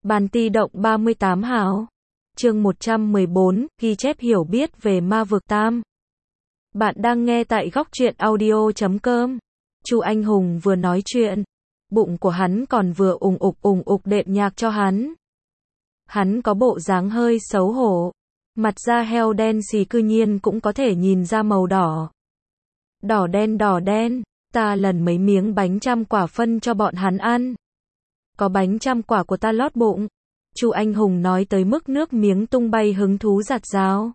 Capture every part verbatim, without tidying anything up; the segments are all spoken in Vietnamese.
Bàn ti động ba mươi tám hào. Chương một trăm mười bốn, ghi chép hiểu biết về ma vực tam. Bạn đang nghe tại góc truyện audio chấm com. Chu Anh Hùng vừa nói chuyện, bụng của hắn còn vừa ùng ục ùng ục đệm nhạc cho hắn. Hắn có bộ dáng hơi xấu hổ, mặt da heo đen xì cư nhiên cũng có thể nhìn ra màu đỏ. Đỏ đen đỏ đen, ta lần mấy miếng bánh trăm quả phân cho bọn hắn ăn. Có bánh trăm quả của ta lót bụng. Chu Anh Hùng nói tới mức nước miếng tung bay hứng thú giạt rào.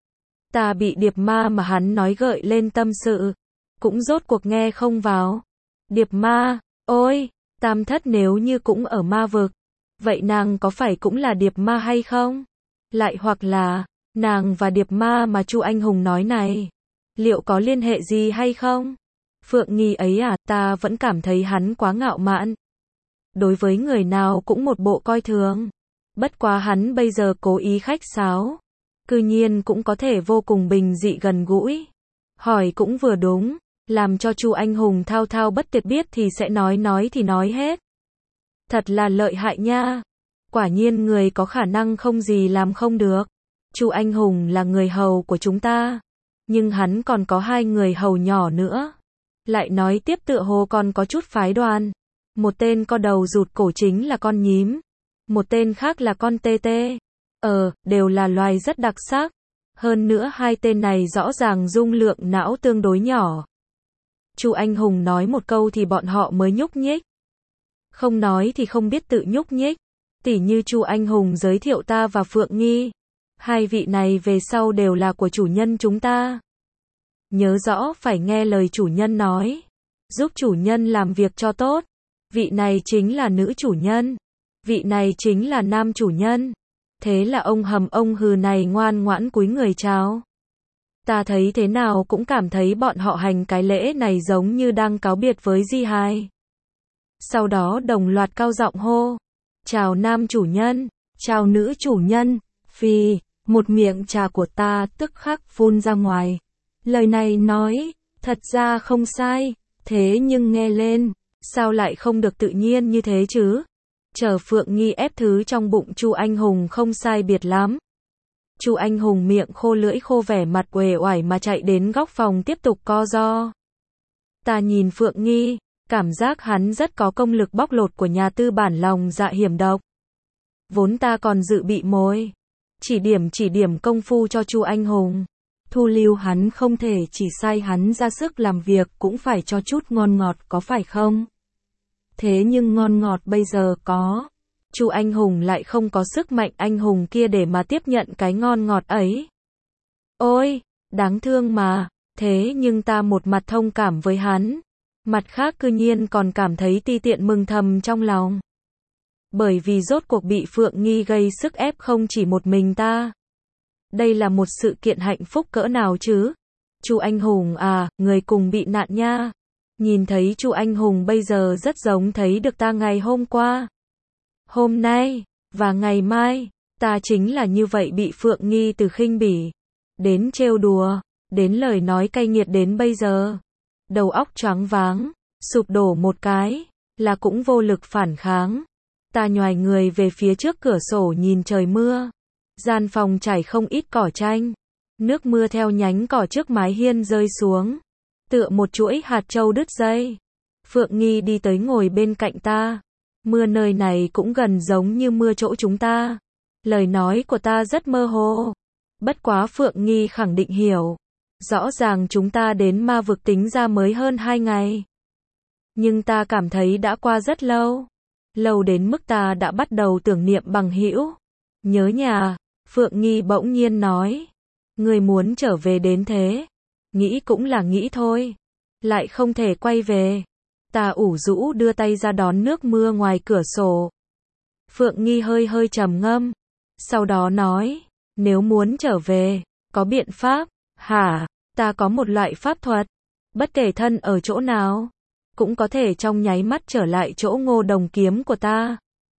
Ta bị điệp ma mà hắn nói gợi lên tâm sự, cũng rốt cuộc nghe không vào. Điệp ma, ôi, tam thất nếu như cũng ở ma vực, vậy nàng có phải cũng là điệp ma hay không? Lại hoặc là, nàng và điệp ma mà Chu Anh Hùng nói này, liệu có liên hệ gì hay không? Phượng Nghi ấy à, ta vẫn cảm thấy hắn quá ngạo mạn. Đối với người nào cũng một bộ coi thường. Bất quá hắn bây giờ cố ý khách sáo, cư nhiên cũng có thể vô cùng bình dị gần gũi. Hỏi cũng vừa đúng, làm cho Chu Anh Hùng thao thao bất tuyệt, biết thì sẽ nói, nói thì nói hết. Thật là lợi hại nha. Quả nhiên người có khả năng không gì làm không được. Chu Anh Hùng là người hầu của chúng ta, nhưng hắn còn có hai người hầu nhỏ nữa. Lại nói tiếp tựa hồ còn có chút phái đoàn. Một tên co đầu rụt cổ chính là con nhím, một tên khác là con tê tê. Ờ, đều là loài rất đặc sắc. Hơn nữa hai tên này rõ ràng dung lượng não tương đối nhỏ. Chu Anh Hùng nói một câu thì bọn họ mới nhúc nhích. Không nói thì không biết tự nhúc nhích. Tỉ như Chu Anh Hùng giới thiệu ta và Phượng Nghi. Hai vị này về sau đều là của chủ nhân chúng ta. Nhớ rõ phải nghe lời chủ nhân nói, giúp chủ nhân làm việc cho tốt. Vị này chính là nữ chủ nhân, vị này chính là nam chủ nhân. Thế là ông hầm ông hừ này ngoan ngoãn cúi người chào. Ta thấy thế nào cũng cảm thấy bọn họ hành cái lễ này giống như đang cáo biệt với Di Hai. Sau đó đồng loạt cao giọng hô, chào nam chủ nhân, chào nữ chủ nhân. Phì, một miệng trà của ta tức khắc phun ra ngoài. Lời này nói, thật ra không sai, thế nhưng nghe lên, sao lại không được tự nhiên như thế chứ? Chờ Phượng Nghi ép thứ trong bụng Chu Anh Hùng không sai biệt lắm. Chu Anh Hùng miệng khô lưỡi khô, vẻ mặt uể oải mà chạy đến góc phòng tiếp tục co ro. Ta nhìn Phượng Nghi, cảm giác hắn rất có công lực bóc lột của nhà tư bản lòng dạ hiểm độc. Vốn ta còn dự bị mồi, chỉ điểm chỉ điểm công phu cho Chu Anh Hùng. Thu lưu hắn không thể chỉ sai hắn ra sức làm việc, cũng phải cho chút ngon ngọt, có phải không? Thế nhưng ngon ngọt bây giờ có, Chu Anh Hùng lại không có sức mạnh anh hùng kia để mà tiếp nhận cái ngon ngọt ấy. Ôi, đáng thương mà, thế nhưng ta một mặt thông cảm với hắn, mặt khác cư nhiên còn cảm thấy ti tiện mừng thầm trong lòng. Bởi vì rốt cuộc bị Phượng Nghi gây sức ép không chỉ một mình ta. Đây là một sự kiện hạnh phúc cỡ nào chứ? Chu Anh Hùng à, người cùng bị nạn nha. Nhìn thấy Chu Anh Hùng bây giờ rất giống thấy được ta ngày hôm qua, hôm nay, và ngày mai. Ta chính là như vậy, bị Phượng Nghi từ khinh bỉ, đến trêu đùa, đến lời nói cay nghiệt đến bây giờ. Đầu óc choáng váng, sụp đổ một cái, là cũng vô lực phản kháng. Ta nhoài người về phía trước cửa sổ nhìn trời mưa. Gian phòng chảy không ít cỏ tranh. Nước mưa theo nhánh cỏ trước mái hiên rơi xuống, tựa một chuỗi hạt châu đứt dây. Phượng Nghi đi tới ngồi bên cạnh ta. Mưa nơi này cũng gần giống như mưa chỗ chúng ta. Lời nói của ta rất mơ hồ. Bất quá Phượng Nghi khẳng định hiểu. Rõ ràng chúng ta đến ma vực tính ra mới hơn hai ngày. Nhưng ta cảm thấy đã qua rất lâu. Lâu đến mức ta đã bắt đầu tưởng niệm bằng hữu. Nhớ nhà. Phượng Nghi bỗng nhiên nói. Người muốn trở về đến thế. Nghĩ cũng là nghĩ thôi. Lại không thể quay về. Ta ủ rũ đưa tay ra đón nước mưa ngoài cửa sổ. Phượng Nghi hơi hơi trầm ngâm. Sau đó nói. Nếu muốn trở về, có biện pháp. Hả? Ta có một loại pháp thuật. Bất kể thân ở chỗ nào, cũng có thể trong nháy mắt trở lại chỗ Ngô Đồng kiếm của ta.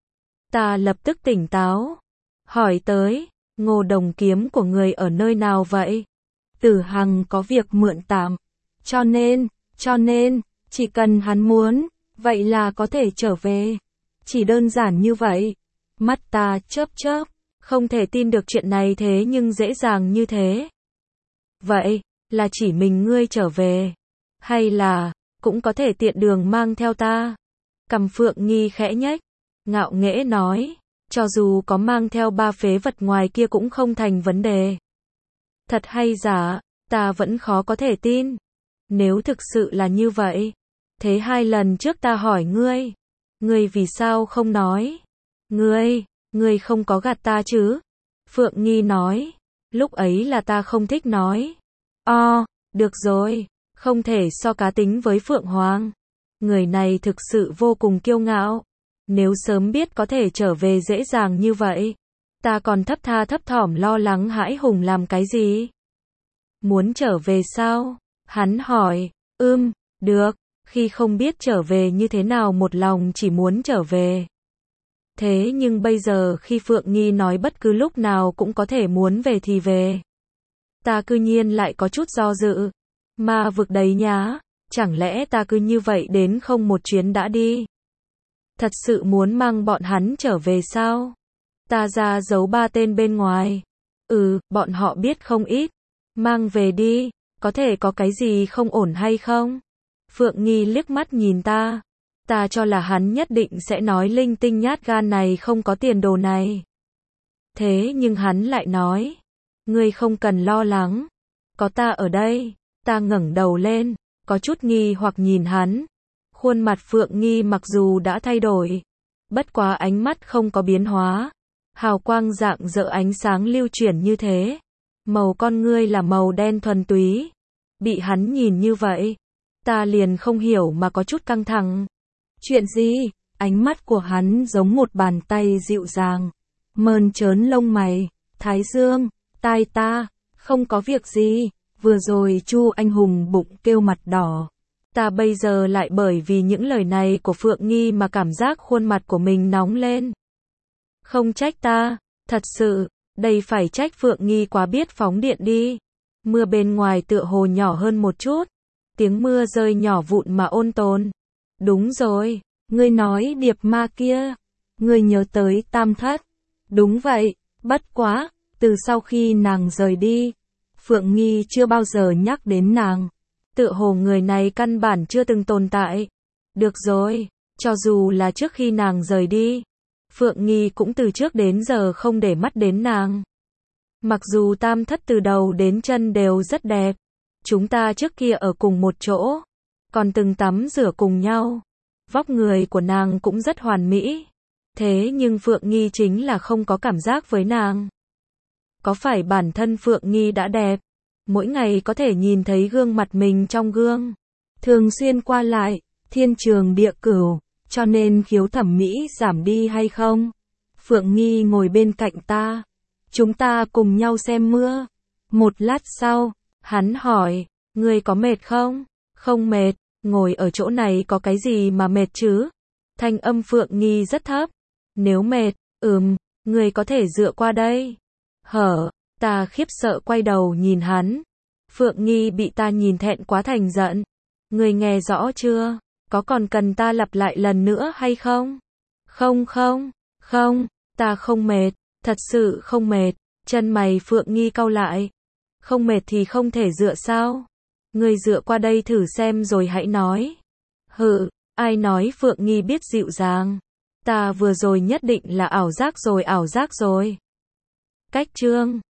Ta lập tức tỉnh táo. Hỏi tới. Ngô Đồng kiếm của người ở nơi nào vậy? Tử Hằng có việc mượn tạm. Cho nên, cho nên, chỉ cần hắn muốn, vậy là có thể trở về. Chỉ đơn giản như vậy. Mắt ta chớp chớp, không thể tin được chuyện này thế nhưng dễ dàng như thế. Vậy, là chỉ mình ngươi trở về? Hay là, cũng có thể tiện đường mang theo ta? Cằm Phượng Nghi khẽ nhếch, ngạo nghễ nói, cho dù có mang theo ba phế vật ngoài kia cũng không thành vấn đề. Thật hay giả, ta vẫn khó có thể tin. Nếu thực sự là như vậy, thế hai lần trước ta hỏi ngươi, ngươi vì sao không nói? Ngươi, ngươi không có gạt ta chứ? Phượng Nghi nói, lúc ấy là ta không thích nói. O, được rồi, không thể so cá tính với Phượng Hoàng. Người này thực sự vô cùng kiêu ngạo. Nếu sớm biết có thể trở về dễ dàng như vậy, ta còn thấp tha thấp thỏm lo lắng hãi hùng làm cái gì? Muốn trở về sao? Hắn hỏi, ưm, được, khi không biết trở về như thế nào một lòng chỉ muốn trở về. Thế nhưng bây giờ khi Phượng Nghi nói bất cứ lúc nào cũng có thể muốn về thì về, ta cư nhiên lại có chút do dự. Ma vực đấy nhá, chẳng lẽ ta cứ như vậy đến không một chuyến đã đi? Thật sự muốn mang bọn hắn trở về sao? Ta ra giấu ba tên bên ngoài. Ừ, bọn họ biết không ít. Mang về đi, có thể có cái gì không ổn hay không? Phượng Nghi liếc mắt nhìn ta. Ta cho là hắn nhất định sẽ nói linh tinh nhát gan này không có tiền đồ này. Thế nhưng hắn lại nói, ngươi không cần lo lắng, có ta ở đây. Ta ngẩng đầu lên, có chút nghi hoặc nhìn hắn. Khuôn mặt Phượng Nghi mặc dù đã thay đổi, bất quá ánh mắt không có biến hóa. Hào quang rạng rỡ ánh sáng lưu chuyển như thế. Màu con ngươi là màu đen thuần túy. Bị hắn nhìn như vậy, ta liền không hiểu mà có chút căng thẳng. Chuyện gì? Ánh mắt của hắn giống một bàn tay dịu dàng, mơn trớn lông mày. Thái Dương, tai ta, không có việc gì. Vừa rồi Chu Anh Hùng bụng kêu mặt đỏ. Ta bây giờ lại bởi vì những lời này của Phượng Nghi mà cảm giác khuôn mặt của mình nóng lên. Không trách ta, thật sự, đây phải trách Phượng Nghi quá biết phóng điện đi. Mưa bên ngoài tựa hồ nhỏ hơn một chút. Tiếng mưa rơi nhỏ vụn mà ôn tồn. Đúng rồi, ngươi nói điệp ma kia. Ngươi nhớ tới Tam Thất. Đúng vậy, bất quá, từ sau khi nàng rời đi, Phượng Nghi chưa bao giờ nhắc đến nàng. Tựa hồ người này căn bản chưa từng tồn tại. Được rồi, cho dù là trước khi nàng rời đi, Phượng Nghi cũng từ trước đến giờ không để mắt đến nàng. Mặc dù Tam Thất từ đầu đến chân đều rất đẹp, chúng ta trước kia ở cùng một chỗ, còn từng tắm rửa cùng nhau. Vóc người của nàng cũng rất hoàn mỹ. Thế nhưng Phượng Nghi chính là không có cảm giác với nàng. Có phải bản thân Phượng Nghi đã đẹp, mỗi ngày có thể nhìn thấy gương mặt mình trong gương, thường xuyên qua lại, thiên trường địa cửu, cho nên khiếu thẩm mỹ giảm đi hay không? Phượng Nghi ngồi bên cạnh ta, chúng ta cùng nhau xem mưa. Một lát sau, hắn hỏi, ngươi có mệt không? Không mệt, ngồi ở chỗ này có cái gì mà mệt chứ? Thanh âm Phượng Nghi rất thấp. Nếu mệt, ừm, ngươi có thể dựa qua đây. Hở, ta khiếp sợ quay đầu nhìn hắn. Phượng Nghi bị ta nhìn thẹn quá thành giận. Ngươi nghe rõ chưa? Có còn cần ta lặp lại lần nữa hay không? Không không, không, ta không mệt, thật sự không mệt. Chân mày Phượng Nghi cau lại. Không mệt thì không thể dựa sao? Ngươi dựa qua đây thử xem rồi hãy nói. Hừ, ai nói Phượng Nghi biết dịu dàng? Ta vừa rồi nhất định là ảo giác rồi ảo giác rồi. Cách chương